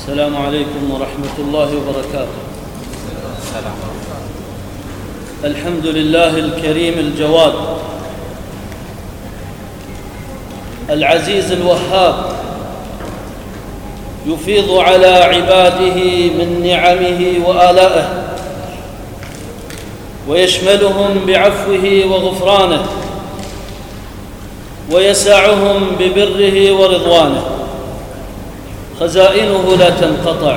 السلام عليكم ورحمة الله وبركاته. الحمد لله الكريم الجواد العزيز الوهاب، يفيض على عباده من نعمه وآلائه، ويشملهم بعفوه وغفرانه، ويسعهم ببره ورضوانه. خزائنه لا تنقطع،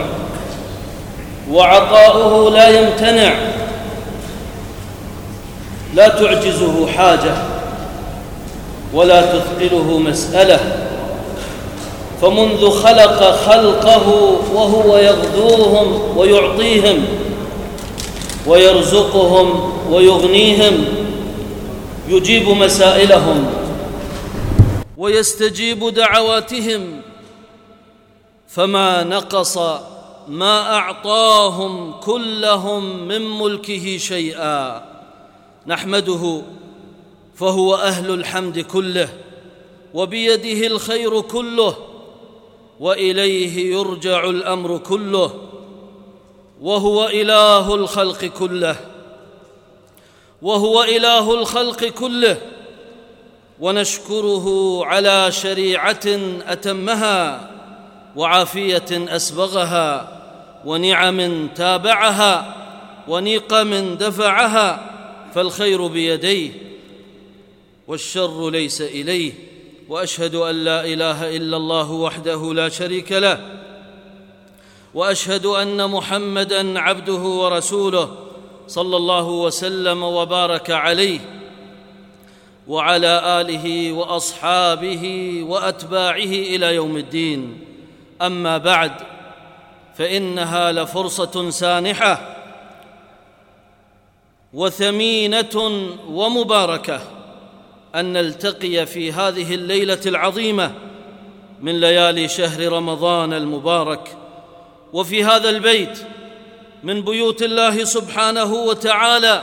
وعطاؤه لا يمتنع، لا تعجزه حاجة ولا تثقله مسألة. فمنذ خلق خلقه وهو يغذوهم ويعطيهم ويرزقهم ويغنيهم، يجيب مسائلهم ويستجيب دعواتهم، فما نقص ما أعطاهم كلهم من ملكه شيئا. نحمده فهو أهل الحمد كله، وبيده الخير كله، وإليه يرجع الأمر كله، وهو إله الخلق كله، وهو إله الخلق كله. ونشكره على شريعة أتمها، وعافية أسبغها، ونعم تابعها، ونقم دفعها. فالخير بيديه والشر ليس إليه. وأشهد أن لا إله إلا الله وحده لا شريك له، وأشهد أن محمدًا عبده ورسوله، صلى الله وسلم وبارك عليه وعلى آله وأصحابه وأتباعه إلى يوم الدين. أما بعد، فإنها لفرصة سانحة وثمينة ومباركة أن نلتقي في هذه الليلة العظيمة من ليالي شهر رمضان المبارك، وفي هذا البيت من بيوت الله سبحانه وتعالى،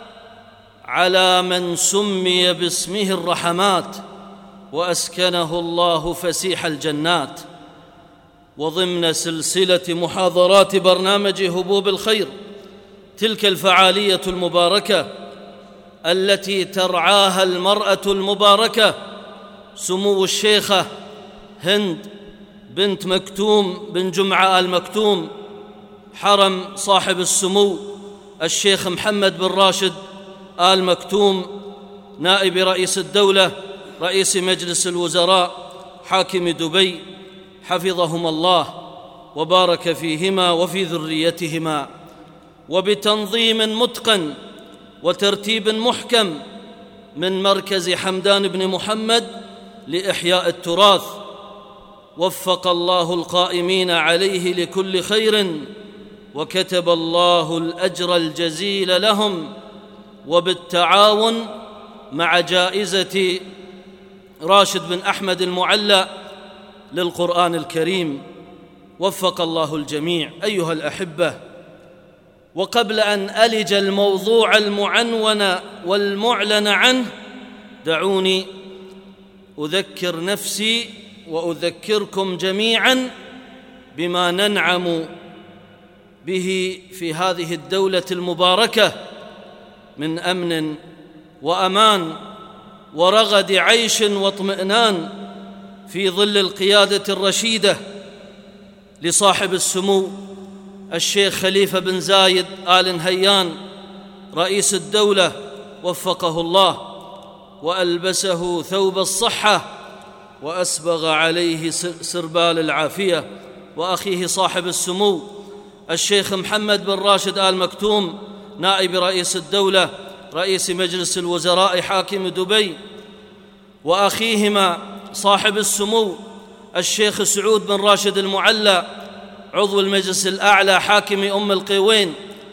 على من سمي باسمه الرحمات، وأسكنه الله فسيح الجنات، وضمن سلسلة محاضرات برنامج هبوب الخير، تلك الفعالية المباركة التي ترعاها المرأة المباركة سمو الشيخة هند بنت مكتوم بن جمعة آل مكتوم، حرم صاحب السمو الشيخ محمد بن راشد آل مكتوم، نائب رئيس الدولة، رئيس مجلس الوزراء، حاكم دبي، حفظهم الله وبارك فيهما وفي ذريتهما. وبتنظيم متقن وترتيب محكم من مركز حمدان بن محمد لإحياء التراث، وفق الله القائمين عليه لكل خير، وكتب الله الأجر الجزيل لهم. وبالتعاون مع جائزة راشد بن أحمد المعلى للقرآن الكريم، وفق الله الجميع. أيها الأحبة، وقبل أن ألج الموضوع المعنون والمعلن عنه، دعوني أذكر نفسي وأذكركم جميعاً بما ننعم به في هذه الدولة المباركة من أمن وأمان ورغد عيش واطمئنان، في ظل القيادة الرشيدة لصاحب السمو الشيخ خليفة بن زايد آل نهيان رئيس الدولة، وفقه الله وألبسه ثوب الصحة وأسبغ عليه سربال العافية، وأخيه صاحب السمو الشيخ محمد بن راشد آل مكتوم نائب رئيس الدولة، رئيس مجلس الوزراء، حاكم دبي، وأخيهما صاحب السمو الشيخ سعود بن راشد المعلى عضو المجلس الأعلى، حاكم أم القيوين،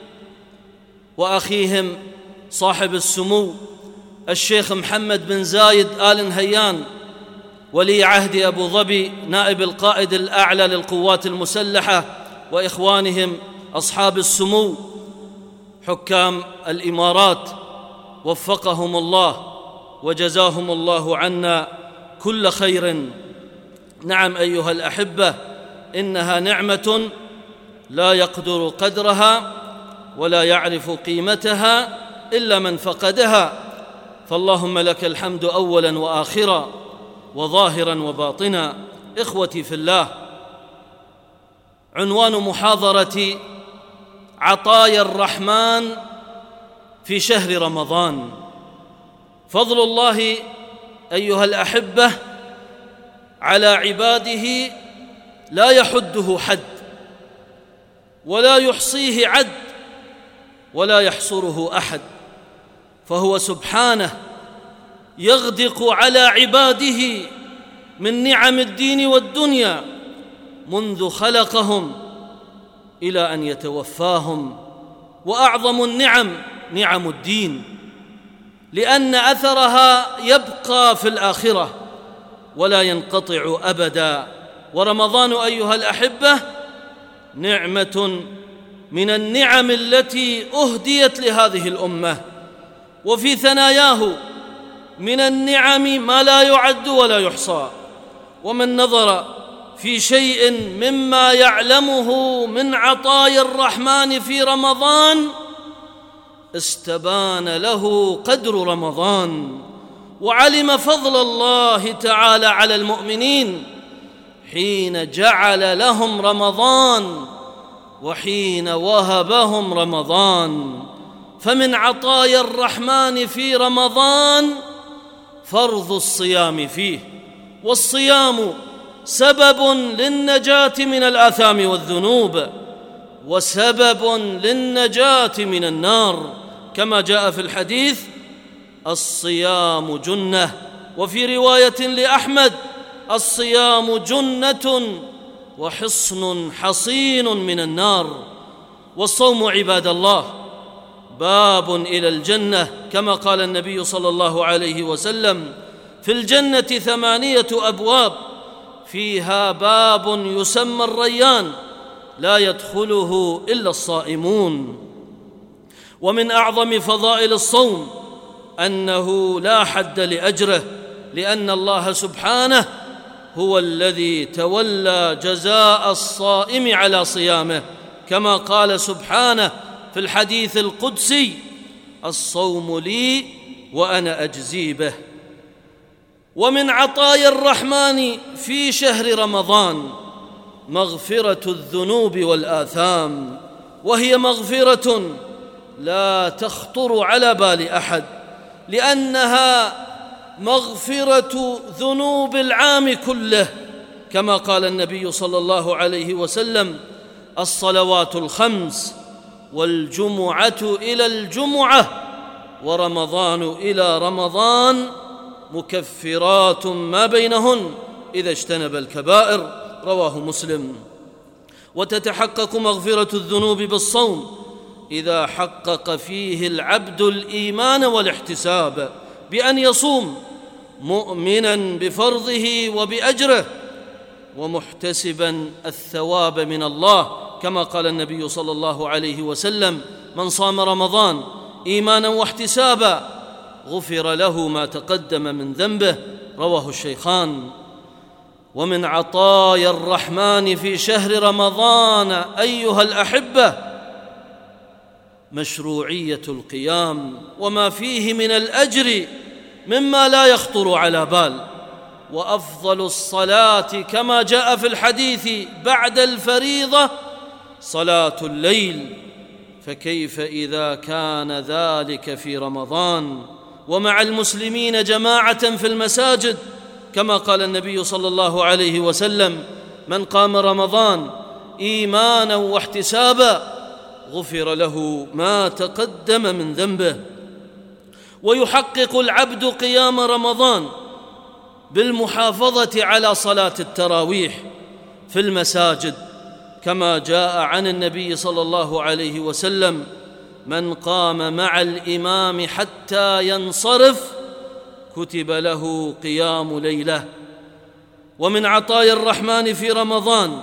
وأخيهم صاحب السمو الشيخ محمد بن زايد آل نهيان ولي عهد أبو ظبي، نائب القائد الأعلى للقوات المسلحة، وإخوانهم أصحاب السمو حكام الإمارات، وفقهم الله وجزاهم الله عنا كل خير. نعم أيها الأحبة، إنها نعمة لا يقدر قدرها ولا يعرف قيمتها إلا من فقدها، فاللهم لك الحمد أولا وآخرا وظاهرا وباطنا. إخوتي في الله، عنوان محاضرة عطايا الرحمن في شهر رمضان. فضل الله أيها الأحبة على عباده لا يحده حد ولا يحصيه عد ولا يحصره أحد، فهو سبحانه يغدق على عباده من نعم الدين والدنيا منذ خلقهم إلى أن يتوفاهم، وأعظم النعم نعم الدين، لأن أثرها يبقى في الآخرة ولا ينقطع أبدا. ورمضان أيها الأحبة نعمة من النعم التي أهديت لهذه الأمة، وفي ثناياه من النعم ما لا يعد ولا يحصى. ومن نظر في شيء مما يعلمه من عطايا الرحمن في رمضان استبان له قدر رمضان، وعلم فضل الله تعالى على المؤمنين حين جعل لهم رمضان وحين وهبهم رمضان. فمن عطايا الرحمن في رمضان فرض الصيام فيه، والصيام سبب للنجاة من الآثام والذنوب وسبب للنجاة من النار، كما جاء في الحديث: الصيام جنة. وفي رواية لأحمد: الصيام جنة وحصن حصين من النار. والصوم عباد الله باب إلى الجنة، كما قال النبي صلى الله عليه وسلم: في الجنة 8 أبواب، فيها باب يسمى الريان لا يدخله إلا الصائمون. ومن أعظم فضائل الصوم أنه لا حد لأجره، لأن الله سبحانه هو الذي تولى جزاء الصائم على صيامه، كما قال سبحانه في الحديث القدسي: الصوم لي وأنا أجزي به. ومن عطايا الرحمن في شهر رمضان مغفرة الذنوب والآثام، وهي مغفرة لا تخطر على بال أحد، لأنها مغفرة ذنوب العام كله، كما قال النبي صلى الله عليه وسلم: الصلوات الخمس والجمعة إلى الجمعة ورمضان إلى رمضان مكفرات ما بينهن إذا اجتنب الكبائر، رواه مسلم. وتتحقق مغفرة الذنوب بالصوم إذا حقق فيه العبد الإيمان والاحتساب، بأن يصوم مؤمنا بفرضه وبأجره ومحتسبا الثواب من الله، كما قال النبي صلى الله عليه وسلم: من صام رمضان إيمانا واحتسابا غفر له ما تقدم من ذنبه، رواه الشيخان. ومن عطايا الرحمن في شهر رمضان أيها الأحبة مشروعية القيام وما فيه من الأجر مما لا يخطر على بال. وأفضل الصلاة كما جاء في الحديث بعد الفريضة صلاة الليل، فكيف إذا كان ذلك في رمضان ومع المسلمين جماعة في المساجد، كما قال النبي صلى الله عليه وسلم: من قام رمضان إيمانا واحتسابا غفر له ما تقدم من ذنبه. ويحقق العبد قيام رمضان بالمحافظة على صلاة التراويح في المساجد، كما جاء عن النبي صلى الله عليه وسلم: من قام مع الإمام حتى ينصرف كتب له قيام ليلة. ومن عطايا الرحمن في رمضان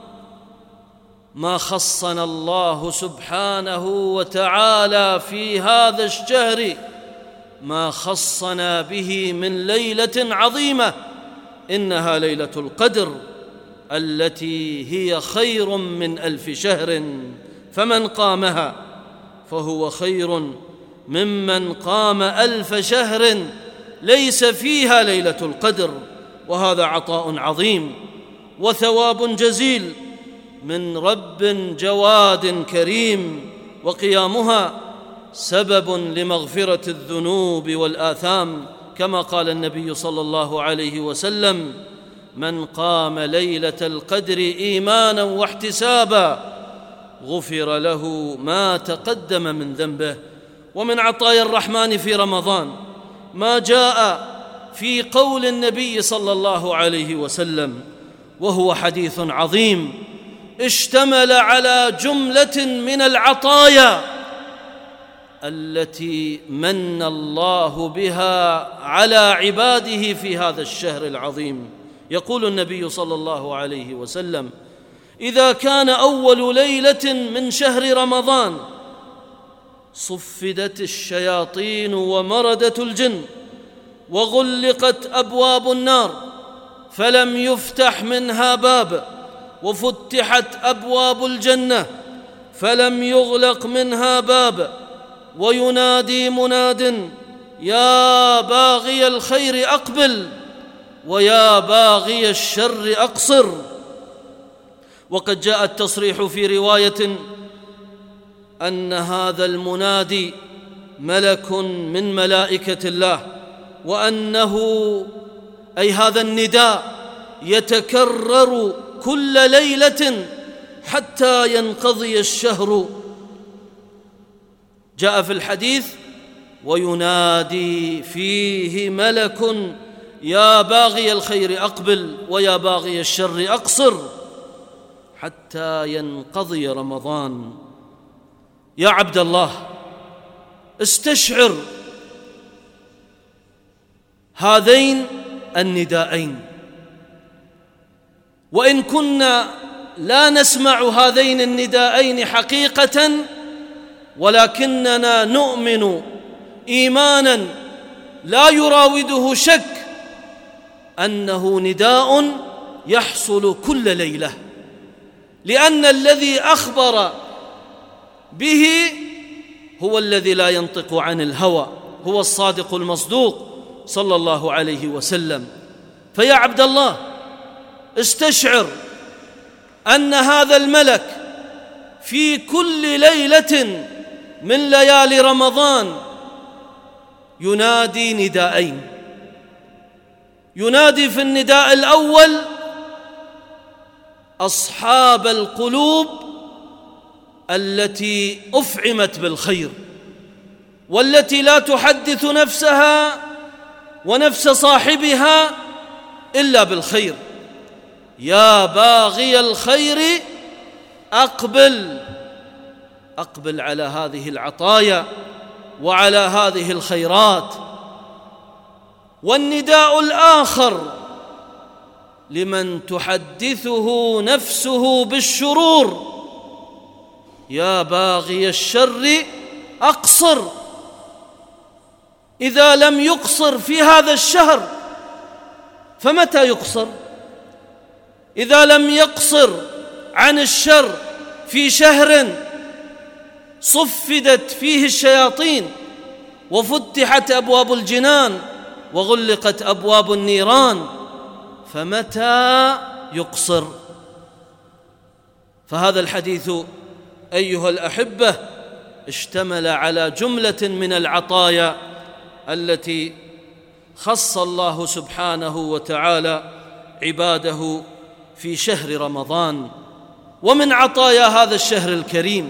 ما خصنا الله سبحانه وتعالى في هذا الشهر، ما خصنا به من ليلة عظيمة إنها ليلة القدر، التي هي خير من 1000 شهر، فمن قامها فهو خير ممن قام 1000 شهر ليس فيها ليلة القدر. وهذا عطاء عظيم وثواب جزيل من رب جواد كريم، وقيامها سبب لمغفرة الذنوب والآثام، كما قال النبي صلى الله عليه وسلم: من قام ليلة القدر إيمانا واحتسابا غفر له ما تقدم من ذنبه. ومن عطايا الرحمن في رمضان ما جاء في قول النبي صلى الله عليه وسلم، وهو حديث عظيم اشتمل على جملة من العطايا التي من الله بها على عباده في هذا الشهر العظيم. يقول النبي صلى الله عليه وسلم: إذا كان أول ليلة من شهر رمضان صفدت الشياطين ومردت الجن وغلقت أبواب النار فلم يفتح منها باب، وفتحت أبواب الجنة فلم يغلق منها باب، وينادي مناد: يا باغي الخير أقبل ويا باغي الشر أقصر. وقد جاء التصريح في رواية أن هذا المنادي ملك من ملائكة الله، وأنه أي هذا النداء يتكرر كل ليلة حتى ينقضي الشهر. جاء في الحديث: وينادي فيه ملك: يا باغي الخير أقبل ويا باغي الشر أقصر، حتى ينقضي رمضان. يا عبد الله، استشعر هذين النداءين، وإن كنا لا نسمع هذين النداءين حقيقة، ولكننا نؤمن إيمانا لا يراوده شك أنه نداء يحصل كل ليلة، لأن الذي أخبر به هو الذي لا ينطق عن الهوى، هو الصادق المصدوق صلى الله عليه وسلم. فيا عبد الله، استشعر أن هذا الملك في كل ليلة من ليالي رمضان ينادي نداءين. ينادي في النداء الأول أصحاب القلوب التي أفعمت بالخير، والتي لا تحدث نفسها ونفس صاحبها إلا بالخير: يا باغي الخير أقبل، أقبل على هذه العطايا وعلى هذه الخيرات. والنداء الآخر لمن تحدثه نفسه بالشرور: يا باغي الشر أقصر. إذا لم يقصر في هذا الشهر فمتى يقصر؟ إذا لم يقصر عن الشر في شهر صفدت فيه الشياطين وفتحت أبواب الجنان وغلقت أبواب النيران، فمتى يقصر؟ فهذا الحديث أيها الأحبة اشتمل على جملة من العطايا التي خص الله سبحانه وتعالى عباده في شهر رمضان. ومن عطايا هذا الشهر الكريم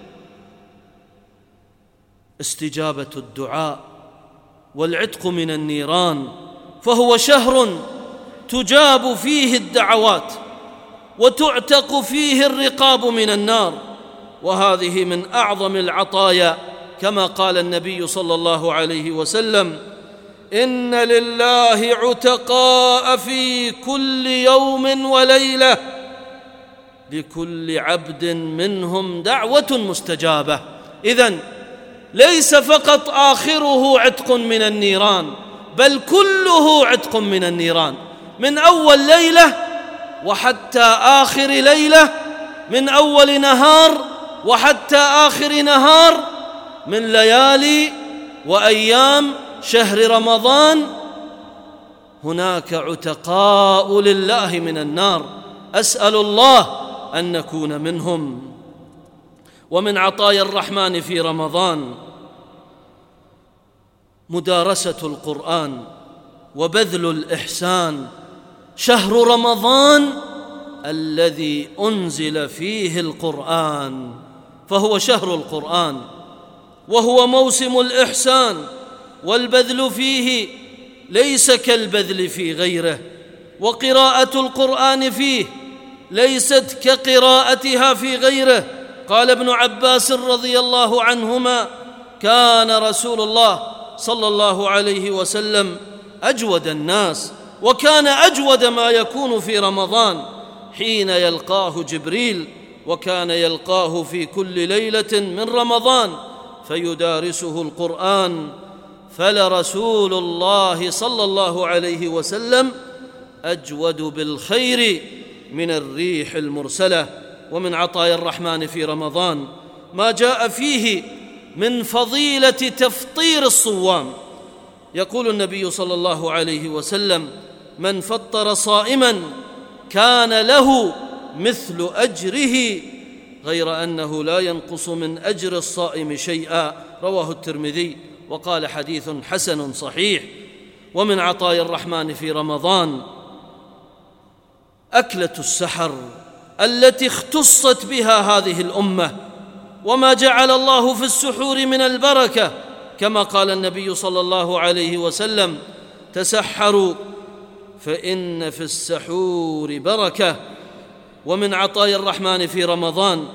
استجابة الدعاء والعتق من النيران، فهو شهر تجاب فيه الدعوات وتعتق فيه الرقاب من النار، وهذه من أعظم العطايا، كما قال النبي صلى الله عليه وسلم: إن لله عتقاء في كل يوم وليلة لكل عبد منهم دعوة مستجابة. إذن ليس فقط آخره عتق من النيران، بل كله عتق من النيران، من أول ليلة وحتى آخر ليلة، من أول نهار وحتى آخر نهار من ليالي وأيام شهر رمضان، هناك عتقاء لله من النار، أسأل الله أن نكون منهم. ومن عطايا الرحمن في رمضان مدارسة القرآن وبذل الإحسان. شهر رمضان الذي أنزل فيه القرآن، فهو شهر القرآن، وهو موسم الإحسان، والبذل فيه ليس كالبذل في غيره، وقراءة القرآن فيه ليست كقراءتها في غيره. قال ابن عباس رضي الله عنهما: كان رسول الله صلى الله عليه وسلم أجود الناس، وكان أجود ما يكون في رمضان حين يلقاه جبريل، وكان يلقاه في كل ليلة من رمضان فيدارسه القرآن. فلرسول الله صلى الله عليه وسلم أجود بالخير من الريح المرسلة. ومن عطايا الرحمن في رمضان ما جاء فيه من فضيلة تفطير الصوام. يقول النبي صلى الله عليه وسلم: من فطر صائما كان له مثل أجره غير أنه لا ينقص من أجر الصائم شيئا. رواه الترمذي وقال حديث حسن صحيح. ومن عطايا الرحمن في رمضان أكلة السحر التي اختصت بها هذه الأمة، وما جعل الله في السحور من البركة، كما قال النبي صلى الله عليه وسلم: تسحروا فإن في السحور بركة. ومن عطايا الرحمن في رمضان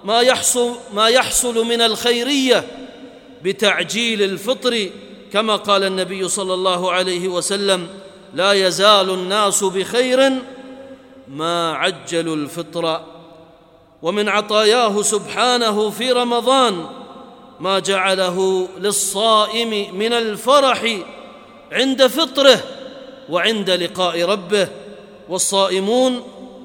ما يحصل من الخيرية بتعجيل الفطر، كما قال النبي صلى الله عليه وسلم: لا يزال الناس بخير ما عجلوا الفطر. ومن عطاياه سبحانه في رمضان ما جعله للصائم من الفرح عند فطره وعند لقاء ربه. والصائمون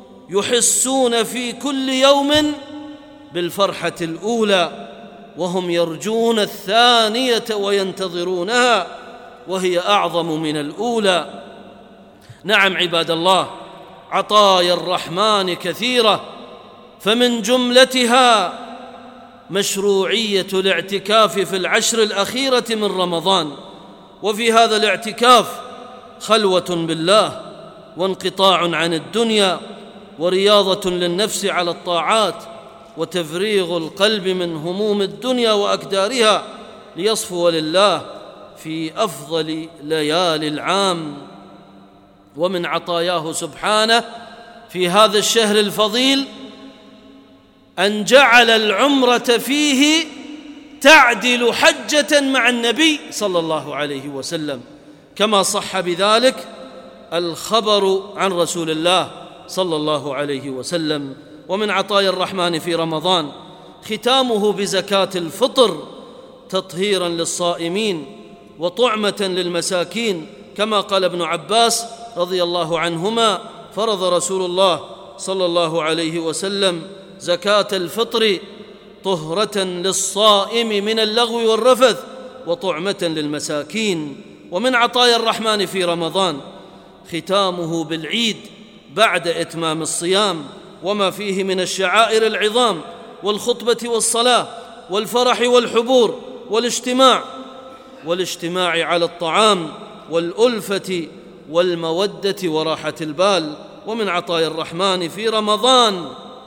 يحسون في كل يوم بالفرحة الأولى، وهم يرجون الثانية وينتظرونها، وهي أعظم من الأولى. نعم عباد الله، عطايا الرحمن كثيرة، فمن جملتها مشروعية الاعتكاف في العشر الأخيرة من رمضان. وفي هذا الاعتكاف خلوة بالله، وانقطاع عن الدنيا، ورياضة للنفس على الطاعات، وتفريغ القلب من هموم الدنيا وأكدارها ليصفو لله في أفضل ليالي العام. ومن عطاياه سبحانه في هذا الشهر الفضيل أن جعل العمرة فيه تعدل حجة مع النبي صلى الله عليه وسلم، كما صح بذلك الخبر عن رسول الله صلى الله عليه وسلم. ومن عطايا الرحمن في رمضان ختامه بزكاة الفطر تطهيرا للصائمين وطعمة للمساكين، كما قال ابن عباس رضي الله عنهما: فرض رسول الله صلى الله عليه وسلم زكاة الفطر طهرة للصائم من اللغو والرفث وطعمة للمساكين. ومن عطايا الرحمن في رمضان ختامه بالعيد بعد إتمام الصيام، وما فيه من الشعائر العظام والخطبة والصلاة والفرح والحبور والاجتماع على الطعام والألفة والمودة وراحة البال. ومن عطايا الرحمن في رمضان،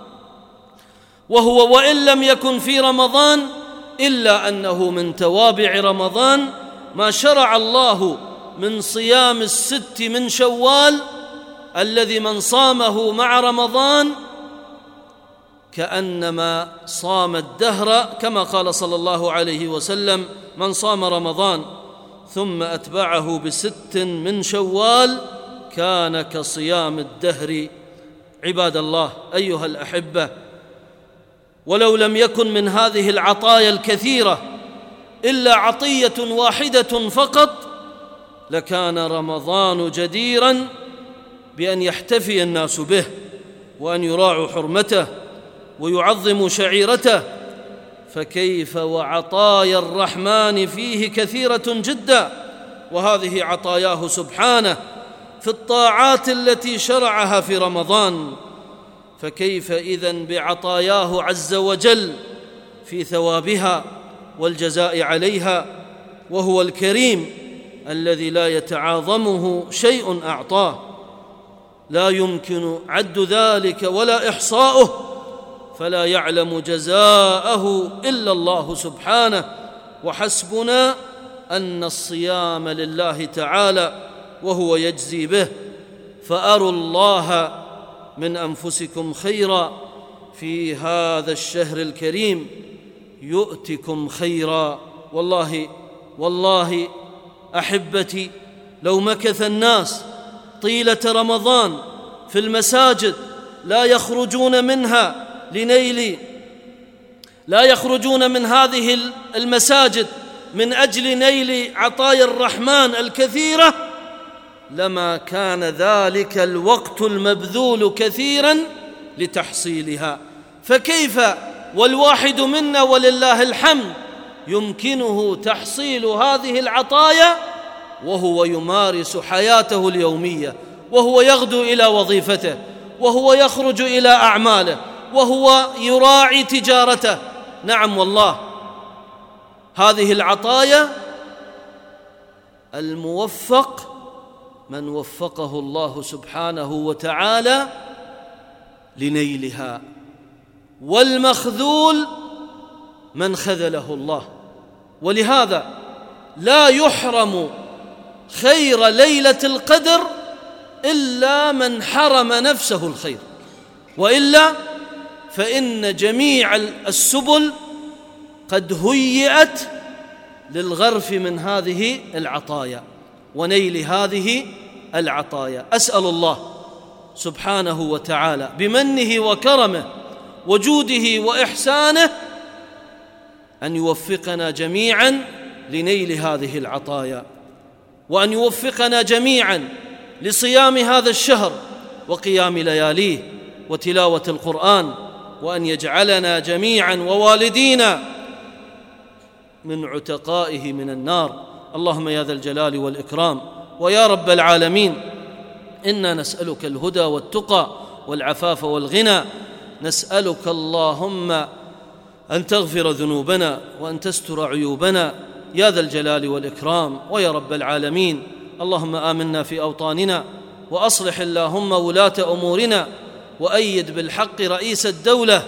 وهو وإن لم يكن في رمضان إلا أنه من توابع رمضان، ما شرع الله من صيام الست من شوال، الذي من صامه مع رمضان كأنما صام الدهر، كما قال صلى الله عليه وسلم: من صام رمضان ثم أتبعه بست من شوال كان كصيام الدهر. عباد الله أيها الأحبة، ولو لم يكن من هذه العطايا الكثيرة إلا عطية واحدة فقط لكان رمضان جديراً بأن يحتفي الناس به وأن يراعوا حرمته ويعظموا شعيرته، فكيف وعطايا الرحمن فيه كثيرة جدا، وهذه عطاياه سبحانه في الطاعات التي شرعها في رمضان، فكيف إذن بعطاياه عز وجل في ثوابها والجزاء عليها، وهو الكريم الذي لا يتعاظمه شيء أعطاه، لا يمكن عد ذلك ولا إحصاؤه، فلا يعلم جزاءه إلا الله سبحانه. وحسبنا أن الصيام لله تعالى وهو يجزي به، فأروا الله من أنفسكم خيرا في هذا الشهر الكريم يؤتكم خيرا. والله أحبتي، لو مكث الناس طيلة رمضان في المساجد لا يخرجون من هذه المساجد من أجل نيل عطايا الرحمن الكثيرة، لما كان ذلك الوقت المبذول كثيرا لتحصيلها. فكيف والواحد منا ولله الحمد يمكنه تحصيل هذه العطايا وهو يمارس حياته اليومية، وهو يغدو إلى وظيفته، وهو يخرج إلى أعماله، وهو يراعي تجارته؟ نعم والله، هذه العطايا الموفق من وفقه الله سبحانه وتعالى لنيلها، والمخذول من خذله الله. ولهذا لا يحرم خير ليلة القدر إلا من حرم نفسه الخير، وإلا فإن جميع السبل قد هيئت للغرف من هذه العطايا ونيل هذه العطايا. أسأل الله سبحانه وتعالى بمنه وكرمه وجوده وإحسانه أن يوفقنا جميعا لنيل هذه العطايا، وأن يوفقنا جميعا لصيام هذا الشهر وقيام لياليه وتلاوة القرآن، وأن يجعلنا جميعا ووالدينا من عتقائه من النار. اللهم يا ذا الجلال والإكرام ويا رب العالمين، إنا نسألك الهدى والتقى والعفاف والغنى، نسألك اللهم أن تغفر ذنوبنا وأن تستر عيوبنا يا ذا الجلال والإكرام ويا رب العالمين. اللهم آمنا في أوطاننا، وأصلح اللهم ولاة أمورنا، وأيد بالحق رئيس الدولة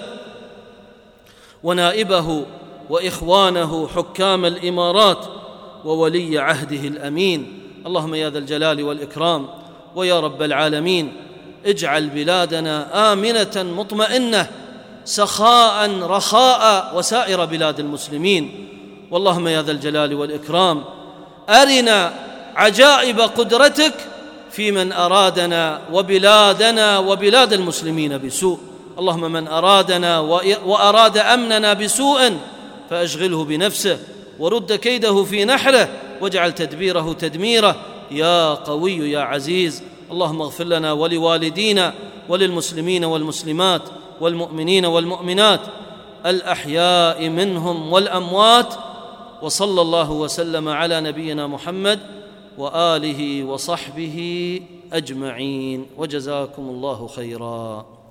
ونائبه وإخوانه حكام الإمارات وولي عهده الأمين. اللهم يا ذا الجلال والإكرام ويا رب العالمين، اجعل بلادنا آمنة مطمئنة سخاء رخاء وسائر بلاد المسلمين. واللهم يا ذا الجلال والإكرام أرنا عجائب قدرتك في من أرادنا وبلادنا وبلاد المسلمين بسوء. اللهم من أرادنا وأراد أمننا بسوء فأشغله بنفسه ورد كيده في نحره واجعل تدبيره تدميره يا قوي يا عزيز. اللهم اغفر لنا ولوالدينا وللمسلمين والمسلمات والمؤمنين والمؤمنات الأحياء منهم والأموات، وصلى الله وسلم على نبينا محمد وآله وصحبه أجمعين، وجزاكم الله خيرا.